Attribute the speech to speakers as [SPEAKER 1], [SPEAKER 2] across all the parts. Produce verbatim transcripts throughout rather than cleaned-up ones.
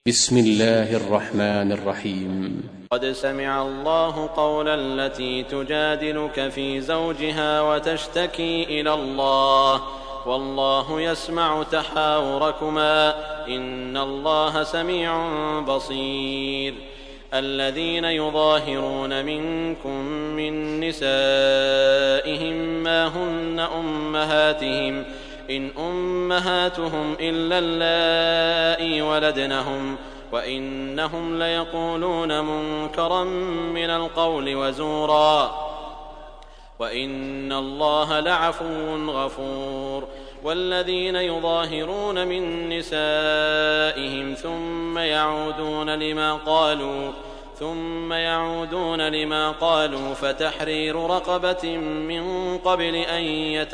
[SPEAKER 1] بسم الله الرحمن الرحيم.
[SPEAKER 2] قد سمع الله قول التي تجادلك في زوجها وتشتكي إلى الله والله يسمع تحاوركما إن الله سميع بصير. الذين يظاهرون منكم من نسائهم ما هن أمهاتهم إن أمهاتهم إلا اللائي ولدنهم وإنهم ليقولون منكرا من القول وزورا وإن الله لعفو غفور. والذين يظاهرون من نسائهم ثم يعودون لما قالوا ثم يعودون لما قالوا فتحرير رقبة من قبل أن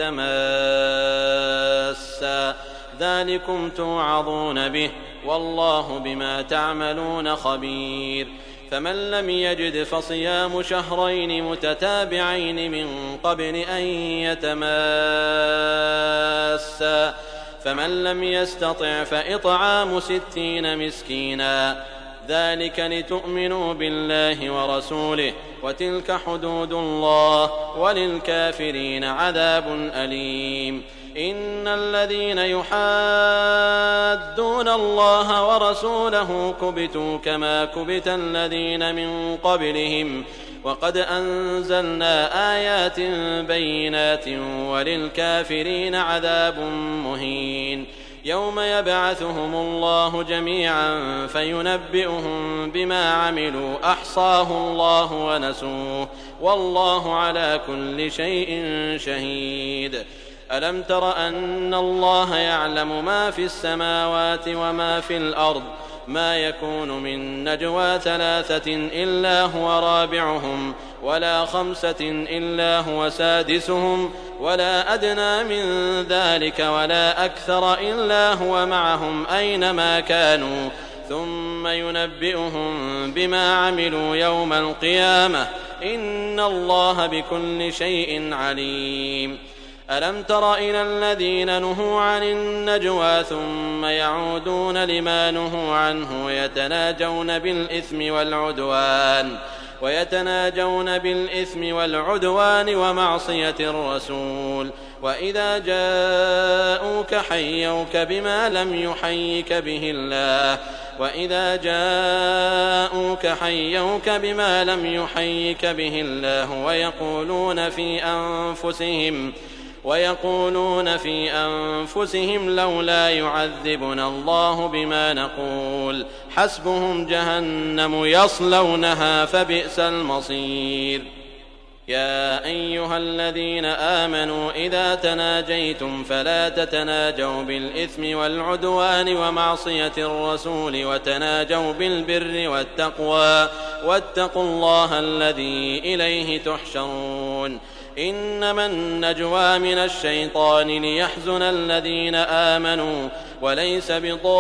[SPEAKER 2] يتماسا ذلكم توعظون به والله بما تعملون خبير. فمن لم يجد فصيام شهرين متتابعين من قبل أن يتماسا فمن لم يستطع فإطعام ستين مسكينا ذلك لتؤمنوا بالله ورسوله وتلك حدود الله وللكافرين عذاب أليم. إن الذين يحادون الله ورسوله كبتوا كما كبت الذين من قبلهم وقد أنزلنا آيات بينات وللكافرين عذاب مهين. يوم يبعثهم الله جميعا فينبئهم بما عملوا أحصاه الله ونسوه والله على كل شيء شهيد. ألم تر أن الله يعلم ما في السماوات وما في الأرض ما يكون من نجوى ثلاثة إلا هو رابعهم ولا خمسة إلا هو سادسهم ولا أدنى من ذلك ولا أكثر إلا هو معهم أينما كانوا ثم ينبئهم بما عملوا يوم القيامة إن الله بكل شيء عليم. ألم تر إلى الذين نهوا عن النجوى ثم يعودون لما نهوا عنه ويتناجون بالإثم والعدوان ويتناجون بالإثم والعدوان ومعصية الرسول وإذا جاءوك حيوك بما لم يحيك به الله وإذا جاءوك حيوك بما لم يحيك به الله ويقولون في أنفسهم ويقولون في أنفسهم لولا يعذبنا الله بما نقول حسبهم جهنم يصلونها فبئس المصير. يا أيها الذين آمنوا إذا تناجيتم فلا تتناجوا بالإثم والعدوان ومعصية الرسول وتناجوا بالبر والتقوى واتقوا الله الذي إليه تحشرون. إنما النجوى من الشيطان ليحزن الذين آمنوا وليس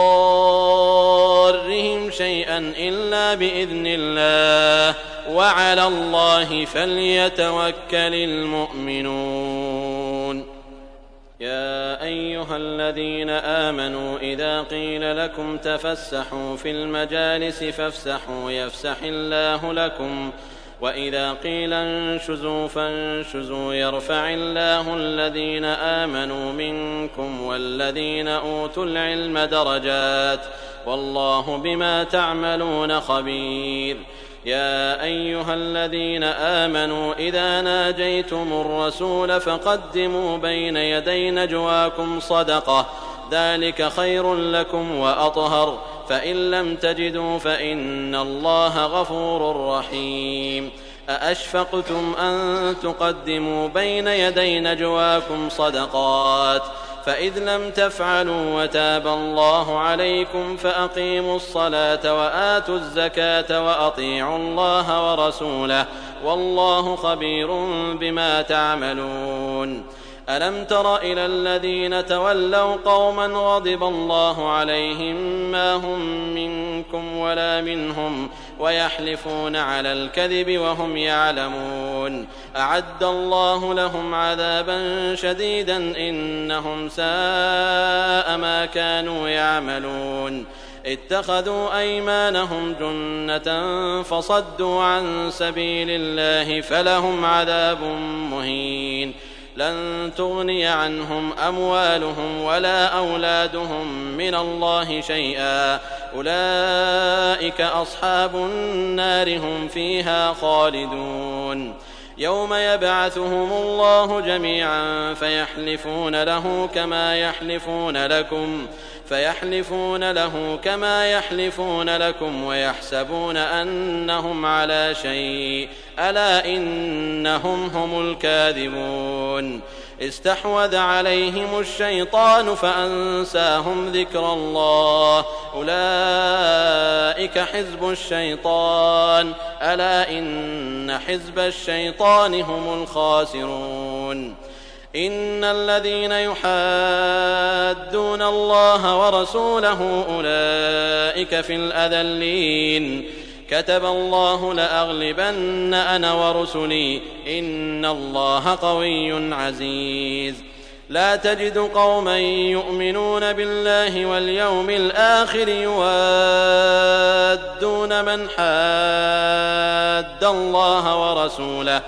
[SPEAKER 2] بضارهم شيئا إلا بإذن الله وعلى الله فليتوكل المؤمنون. يا أيها الذين آمنوا إذا قيل لكم تفسحوا في المجالس فافسحوا يفسح الله لكم وإذا قيل انشزوا فانشزوا يرفع الله الذين آمنوا منكم والذين أوتوا العلم درجات والله بما تعملون خبير. يا أيها الذين آمنوا إذا ناجيتم الرسول فقدموا بين يدي نجواكم صدقة ذلك خير لكم وأطهر فإن لم تجدوا فإن الله غفور رحيم. أأشفقتم أن تقدموا بين يدي نجواكم صدقات فإذ لم تفعلوا وتاب الله عليكم فأقيموا الصلاة وآتوا الزكاة وأطيعوا الله ورسوله والله خبير بما تعملون. ألم تر إلى الذين تولوا قوما غضب الله عليهم ما هم منكم ولا منهم ويحلفون على الكذب وهم يعلمون أعد الله لهم عذابا شديدا إنهم ساء ما كانوا يعملون. اتخذوا أيمانهم جنة فصدوا عن سبيل الله فلهم عذاب مهين لن تغني عنهم أموالهم ولا أولادهم من الله شيئا أولئك أصحاب النار هم فيها خالدون يوم يبعثهم الله جميعا فيحلفون له كما يحلفون لكم فيحلفون له كما يحلفون لكم ويحسبون أنهم على شيء ألا إنهم هم الكاذبون استحوذ عليهم الشيطان فأنساهم ذكر الله أولئك حزب الشيطان ألا إن حزب الشيطان هم الخاسرون إن الذين يحادون الله ورسوله أولئك في الأذلين كتب الله لأغلبن أنا ورسلي إن الله قوي عزيز لا تجد قوما يؤمنون بالله واليوم الآخر يوادون من حاد الله ورسوله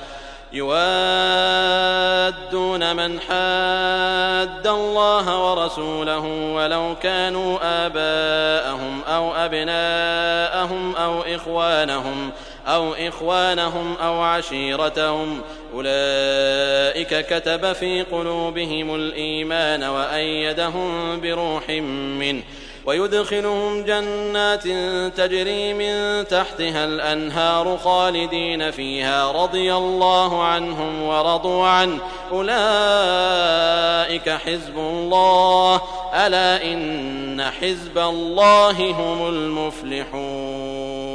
[SPEAKER 2] يوادون من حاد الله ورسوله ولو كانوا آباءهم أو أبناءهم أو إخوانهم أو إخوانهم أو عشيرتهم أولئك كتب في قلوبهم الإيمان وأيدهم بروح منه ويدخلهم جنات تجري من تحتها الأنهار خالدين فيها رضي الله عنهم ورضوا عنه أولئك حزب الله ألا إن حزب الله هم المفلحون.